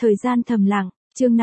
Thời gian thầm lặng, chương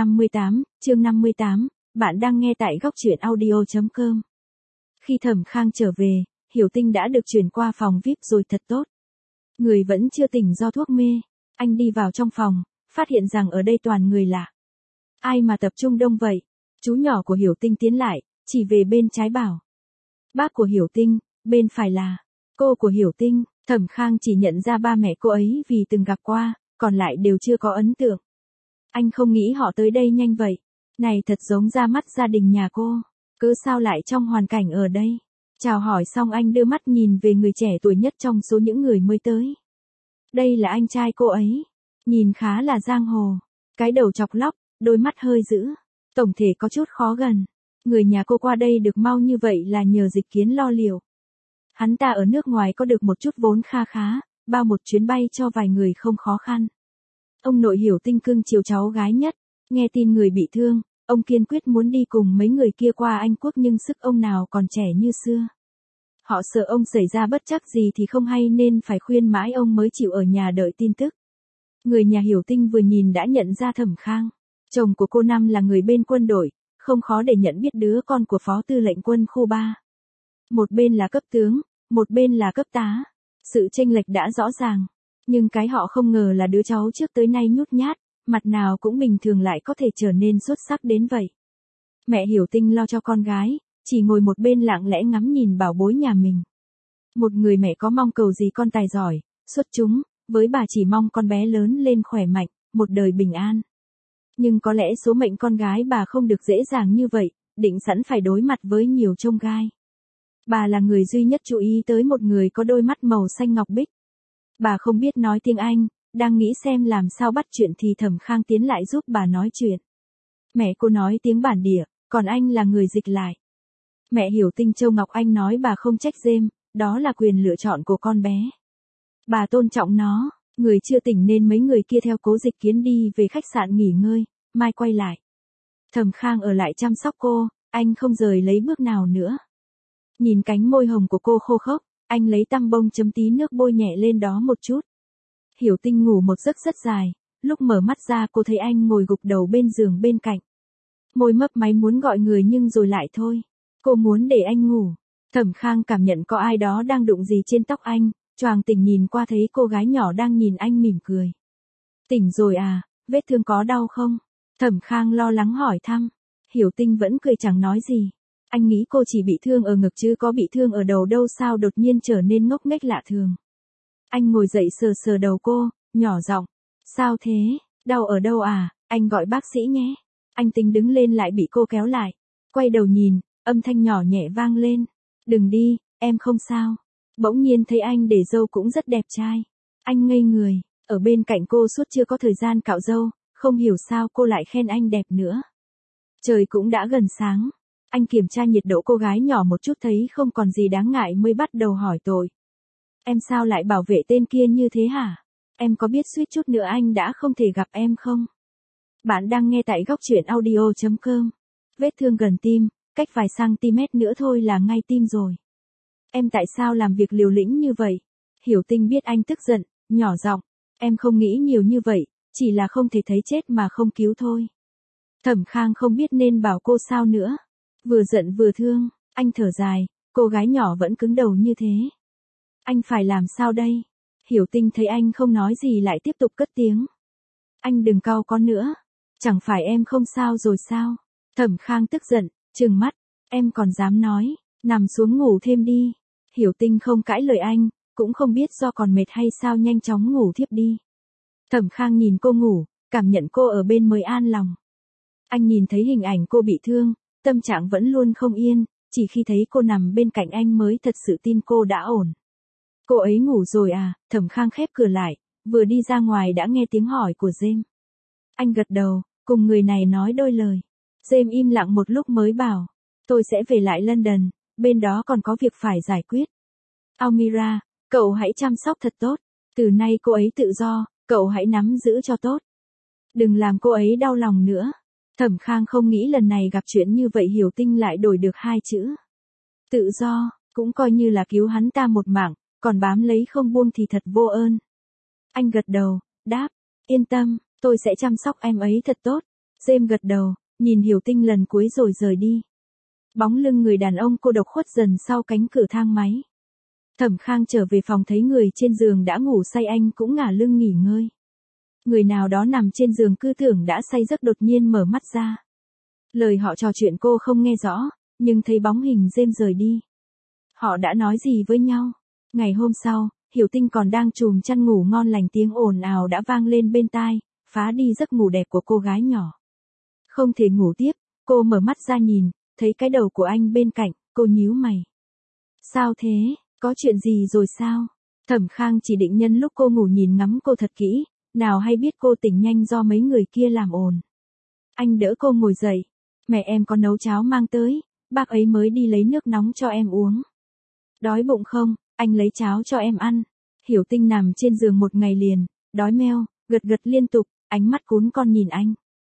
58, bạn đang nghe tại góc truyện audio.com. Khi Thẩm Khang trở về, Hiểu Tinh đã được chuyển qua phòng VIP rồi thật tốt. Người vẫn chưa tỉnh do thuốc mê, anh đi vào trong phòng, phát hiện rằng ở đây toàn người lạ. Ai mà tập trung đông vậy? Chú nhỏ của Hiểu Tinh tiến lại, chỉ về bên trái bảo. Bác của Hiểu Tinh, bên phải là cô của Hiểu Tinh. Thẩm Khang chỉ nhận ra ba mẹ cô ấy vì từng gặp qua, còn lại đều chưa có ấn tượng. Anh không nghĩ họ tới đây nhanh vậy. Này thật giống ra mắt gia đình nhà cô. Cứ sao lại trong hoàn cảnh ở đây? Chào hỏi xong anh đưa mắt nhìn về người trẻ tuổi nhất trong số những người mới tới. Đây là anh trai cô ấy. Nhìn khá là giang hồ. Cái đầu chọc lóc, đôi mắt hơi dữ. Tổng thể có chút khó gần. Người nhà cô qua đây được mau như vậy là nhờ Dịch Kiến lo liệu. Hắn ta ở nước ngoài có được một chút vốn kha khá, bao một chuyến bay cho vài người không khó khăn. Ông nội Hiểu Tinh cưng chiều cháu gái nhất, nghe tin người bị thương, ông kiên quyết muốn đi cùng mấy người kia qua Anh Quốc nhưng sức ông nào còn trẻ như xưa. Họ sợ ông xảy ra bất trắc gì thì không hay nên phải khuyên mãi ông mới chịu ở nhà đợi tin tức. Người nhà Hiểu Tinh vừa nhìn đã nhận ra Thẩm Khang. Chồng của cô Năm là người bên quân đội, không khó để nhận biết đứa con của Phó Tư lệnh quân khu 3. Một bên là cấp tướng, một bên là cấp tá. Sự chênh lệch đã rõ ràng. Nhưng cái họ không ngờ là đứa cháu trước tới nay nhút nhát, mặt nào cũng bình thường lại có thể trở nên xuất sắc đến vậy. Mẹ Hiểu Tinh lo cho con gái, chỉ ngồi một bên lặng lẽ ngắm nhìn bảo bối nhà mình. Một người mẹ có mong cầu gì con tài giỏi, xuất chúng, với bà chỉ mong con bé lớn lên khỏe mạnh, một đời bình an. Nhưng có lẽ số mệnh con gái bà không được dễ dàng như vậy, định sẵn phải đối mặt với nhiều chông gai. Bà là người duy nhất chú ý tới một người có đôi mắt màu xanh ngọc bích. Bà không biết nói tiếng Anh, đang nghĩ xem làm sao bắt chuyện thì Thẩm Khang tiến lại giúp bà nói chuyện. Mẹ cô nói tiếng bản địa, còn anh là người dịch lại. Mẹ Hiểu Tinh Châu Ngọc Anh nói bà không trách giêm, đó là quyền lựa chọn của con bé. Bà tôn trọng nó, người chưa tỉnh nên mấy người kia theo Cố Dịch Kiến đi về khách sạn nghỉ ngơi, mai quay lại. Thẩm Khang ở lại chăm sóc cô, anh không rời lấy bước nào nữa. Nhìn cánh môi hồng của cô khô khốc, anh lấy tăm bông chấm tí nước bôi nhẹ lên đó một chút. Hiểu Tinh ngủ một giấc rất dài, lúc mở mắt ra cô thấy anh ngồi gục đầu bên giường bên cạnh. Môi mấp máy muốn gọi người nhưng rồi lại thôi. Cô muốn để anh ngủ. Thẩm Khang cảm nhận có ai đó đang đụng gì trên tóc anh, choàng tỉnh nhìn qua thấy cô gái nhỏ đang nhìn anh mỉm cười. Tỉnh rồi à, vết thương có đau không? Thẩm Khang lo lắng hỏi thăm. Hiểu Tinh vẫn cười chẳng nói gì. Anh nghĩ cô chỉ bị thương ở ngực chứ có bị thương ở đầu đâu sao đột nhiên trở nên ngốc nghếch lạ thường. Anh ngồi dậy sờ sờ đầu cô, nhỏ giọng. Sao thế, đau ở đâu à, anh gọi bác sĩ nhé. Anh tính đứng lên lại bị cô kéo lại. Quay đầu nhìn, âm thanh nhỏ nhẹ vang lên. Đừng đi, em không sao. Bỗng nhiên thấy anh để râu cũng rất đẹp trai. Anh ngây người, ở bên cạnh cô suốt chưa có thời gian cạo râu, không hiểu sao cô lại khen anh đẹp nữa. Trời cũng đã gần sáng. Anh kiểm tra nhiệt độ cô gái nhỏ một chút thấy không còn gì đáng ngại mới bắt đầu hỏi tội. Em sao lại bảo vệ tên kia như thế hả? Em có biết suýt chút nữa anh đã không thể gặp em không? Bạn đang nghe tại góc truyện audio.com. Vết thương gần tim, cách vài cm nữa thôi là ngay tim rồi. Em tại sao làm việc liều lĩnh như vậy? Hiểu Tinh biết anh tức giận, nhỏ giọng. Em không nghĩ nhiều như vậy, chỉ là không thể thấy chết mà không cứu thôi. Thẩm Khang không biết nên bảo cô sao nữa. Vừa giận vừa thương, anh thở dài, cô gái nhỏ vẫn cứng đầu như thế. Anh phải làm sao đây? Hiểu Tinh thấy anh không nói gì lại tiếp tục cất tiếng. Anh đừng cau có nữa. Chẳng phải em không sao rồi sao? Thẩm Khang tức giận, trừng mắt. Em còn dám nói, nằm xuống ngủ thêm đi. Hiểu Tinh không cãi lời anh, cũng không biết do còn mệt hay sao nhanh chóng ngủ thiếp đi. Thẩm Khang nhìn cô ngủ, cảm nhận cô ở bên mới an lòng. Anh nhìn thấy hình ảnh cô bị thương, tâm trạng vẫn luôn không yên, chỉ khi thấy cô nằm bên cạnh anh mới thật sự tin cô đã ổn. Cô ấy ngủ rồi à? Thẩm Khang khép cửa lại, vừa đi ra ngoài đã nghe tiếng hỏi của James. Anh gật đầu, cùng người này nói đôi lời. James im lặng một lúc mới bảo, tôi sẽ về lại London, bên đó còn có việc phải giải quyết. Almira, cậu hãy chăm sóc thật tốt, từ nay cô ấy tự do, cậu hãy nắm giữ cho tốt. Đừng làm cô ấy đau lòng nữa. Thẩm Khang không nghĩ lần này gặp chuyện như vậy Hiểu Tinh lại đổi được hai chữ. Tự do, cũng coi như là cứu hắn ta một mạng, còn bám lấy không buông thì thật vô ơn. Anh gật đầu, đáp, yên tâm, Tôi sẽ chăm sóc em ấy thật tốt. James gật đầu, nhìn Hiểu Tinh lần cuối rồi rời đi. Bóng lưng người đàn ông cô độc khuất dần sau cánh cửa thang máy. Thẩm Khang trở về phòng thấy người trên giường đã ngủ say, anh cũng ngả lưng nghỉ ngơi. Người nào đó nằm trên giường cứ tưởng đã say giấc đột nhiên mở mắt ra. Lời họ trò chuyện cô không nghe rõ, nhưng thấy bóng hình James rời đi. Họ đã nói gì với nhau? Ngày hôm sau, Hiểu Tinh còn đang chùm chăn ngủ ngon lành, tiếng ồn ào đã vang lên bên tai, phá đi giấc ngủ đẹp của cô gái nhỏ. Không thể ngủ tiếp, cô mở mắt ra nhìn, thấy cái đầu của anh bên cạnh, cô nhíu mày. Sao thế, có chuyện gì rồi sao? Thẩm Khang chỉ định nhân lúc cô ngủ nhìn ngắm cô thật kỹ, nào hay biết cô tỉnh nhanh do mấy người kia làm ồn. Anh đỡ cô ngồi dậy. Mẹ em có nấu cháo mang tới, bác ấy mới đi lấy nước nóng cho em uống. Đói bụng không, anh lấy cháo cho em ăn. Hiểu Tinh nằm trên giường một ngày liền, đói meo, gật gật liên tục, ánh mắt cún con nhìn anh.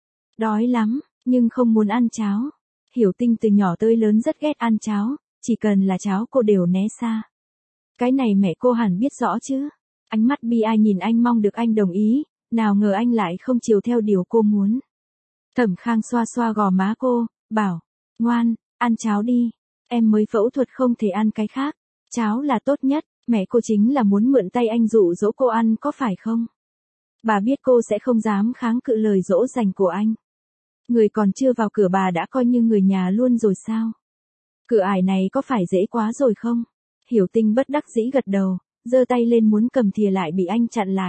Đói lắm, nhưng không muốn ăn cháo. Hiểu Tinh từ nhỏ tới lớn rất ghét ăn cháo, chỉ cần là cháo cô đều né xa. Cái này mẹ cô hẳn biết rõ chứ. Ánh mắt bi ai nhìn anh, mong được anh đồng ý, nào ngờ anh lại không chiều theo điều cô muốn. Thẩm Khang xoa xoa gò má cô, bảo, ngoan, ăn cháo đi, em mới phẫu thuật không thể ăn cái khác, cháo là tốt nhất, mẹ cô chính là muốn mượn tay anh dụ dỗ cô ăn có phải không? Bà biết cô sẽ không dám kháng cự lời dỗ dành của anh. Người còn chưa vào cửa bà đã coi như người nhà luôn rồi sao? Cửa ải này có phải dễ quá rồi không? Hiểu Tinh bất đắc dĩ gật đầu, giơ tay lên muốn cầm thìa lại bị anh chặn lại.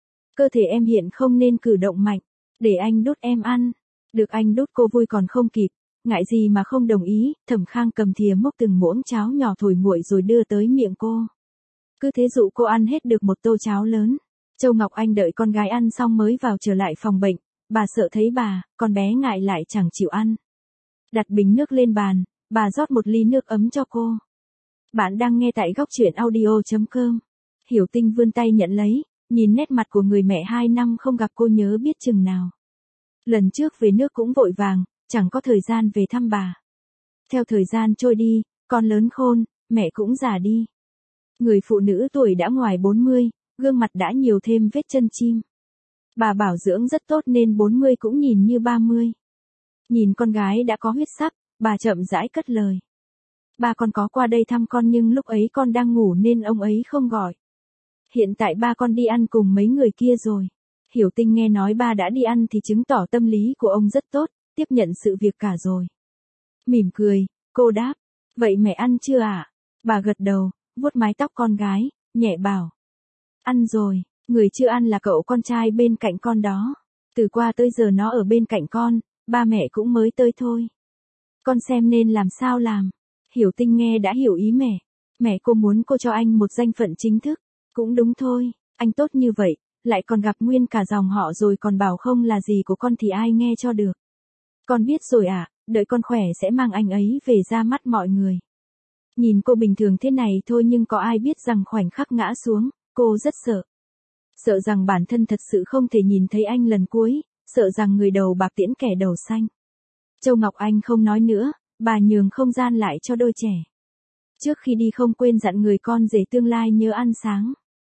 Cơ thể em hiện không nên cử động mạnh, để anh đút em ăn. Được anh đút cô vui còn không kịp, ngại gì mà không đồng ý. Thẩm Khang cầm thìa múc từng muỗng cháo nhỏ thổi nguội rồi đưa tới miệng cô. Cứ thế dụ cô ăn hết được một tô cháo lớn. Châu Ngọc Anh đợi con gái ăn xong mới vào trở lại phòng bệnh, bà sợ thấy bà, con bé ngại lại chẳng chịu ăn. Đặt bình nước lên bàn, bà rót một ly nước ấm cho cô. Bạn đang nghe tại góc truyện audio.com. Hiểu Tinh vươn tay nhận lấy, nhìn nét mặt của người mẹ 2 năm không gặp cô nhớ biết chừng nào. Lần trước về nước cũng vội vàng, chẳng có thời gian về thăm bà. Theo thời gian trôi đi, con lớn khôn, mẹ cũng già đi. Người phụ nữ tuổi đã ngoài 40, gương mặt đã nhiều thêm vết chân chim. Bà bảo dưỡng rất tốt nên 40 cũng nhìn như 30. Nhìn con gái đã có huyết sắc, bà chậm rãi cất lời. Ba con có qua đây thăm con nhưng lúc ấy con đang ngủ nên ông ấy không gọi. Hiện tại ba con đi ăn cùng mấy người kia rồi. Hiểu Tinh nghe nói ba đã đi ăn thì chứng tỏ tâm lý của ông rất tốt, tiếp nhận sự việc cả rồi. Mỉm cười, cô đáp, vậy mẹ ăn chưa ạ? Bà gật đầu, vuốt mái tóc con gái, nhẹ bảo. Ăn rồi, người chưa ăn là cậu con trai bên cạnh con đó. Từ qua tới giờ nó ở bên cạnh con, ba mẹ cũng mới tới thôi. Con xem nên làm sao làm. Hiểu Tinh nghe đã hiểu ý mẹ. Mẹ cô muốn cô cho anh một danh phận chính thức. Cũng đúng thôi, anh tốt như vậy, lại còn gặp nguyên cả dòng họ rồi còn bảo không là gì của con thì ai nghe cho được. Con biết rồi ạ, đợi con khỏe sẽ mang anh ấy về ra mắt mọi người. Nhìn cô bình thường thế này thôi nhưng có ai biết rằng khoảnh khắc ngã xuống, cô rất sợ. Sợ rằng bản thân thật sự không thể nhìn thấy anh lần cuối, sợ rằng người đầu bạc tiễn kẻ đầu xanh. Châu Ngọc Anh không nói nữa, bà nhường không gian lại cho đôi trẻ. Trước khi đi không quên dặn người con rể tương lai nhớ ăn sáng.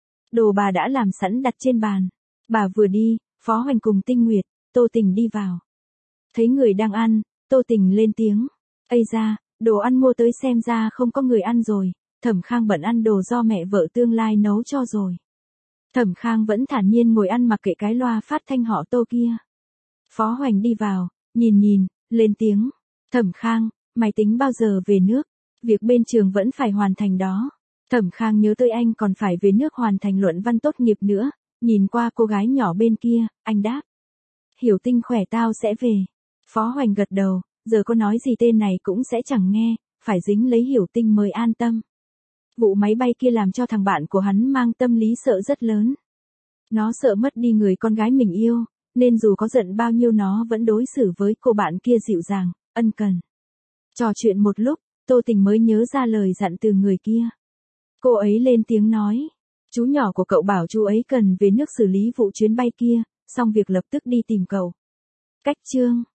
Đồ bà đã làm sẵn đặt trên bàn. Bà vừa đi, Phó Hoành cùng Tinh Nguyệt, Tô Tình đi vào. Thấy người đang ăn, Tô Tình lên tiếng. Ây da, đồ ăn mua tới xem ra không có người ăn rồi. Thẩm Khang bận ăn đồ do mẹ vợ tương lai nấu cho rồi. Thẩm Khang vẫn thản nhiên ngồi ăn mặc kệ cái loa phát thanh họ Tô kia. Phó Hoành đi vào, nhìn, lên tiếng. Thẩm Khang, mày tính bao giờ về nước? Việc bên trường vẫn phải hoàn thành đó. Thẩm Khang nhớ tới anh còn phải về nước hoàn thành luận văn tốt nghiệp nữa. Nhìn qua cô gái nhỏ bên kia, anh đáp. Hiểu Tinh khỏe tao sẽ về. Phó Hoành gật đầu, giờ có nói gì tên này cũng sẽ chẳng nghe, phải dính lấy Hiểu Tinh mới an tâm. Vụ máy bay kia làm cho thằng bạn của hắn mang tâm lý sợ rất lớn. Nó sợ mất đi người con gái mình yêu, nên dù có giận bao nhiêu nó vẫn đối xử với cô bạn kia dịu dàng, ân cần. Trò chuyện một lúc, Tô Tình mới nhớ ra lời dặn từ người kia. Cô ấy lên tiếng nói, chú nhỏ của cậu bảo chú ấy cần về nước xử lý vụ chuyến bay kia, xong việc lập tức đi tìm cậu. Cách chương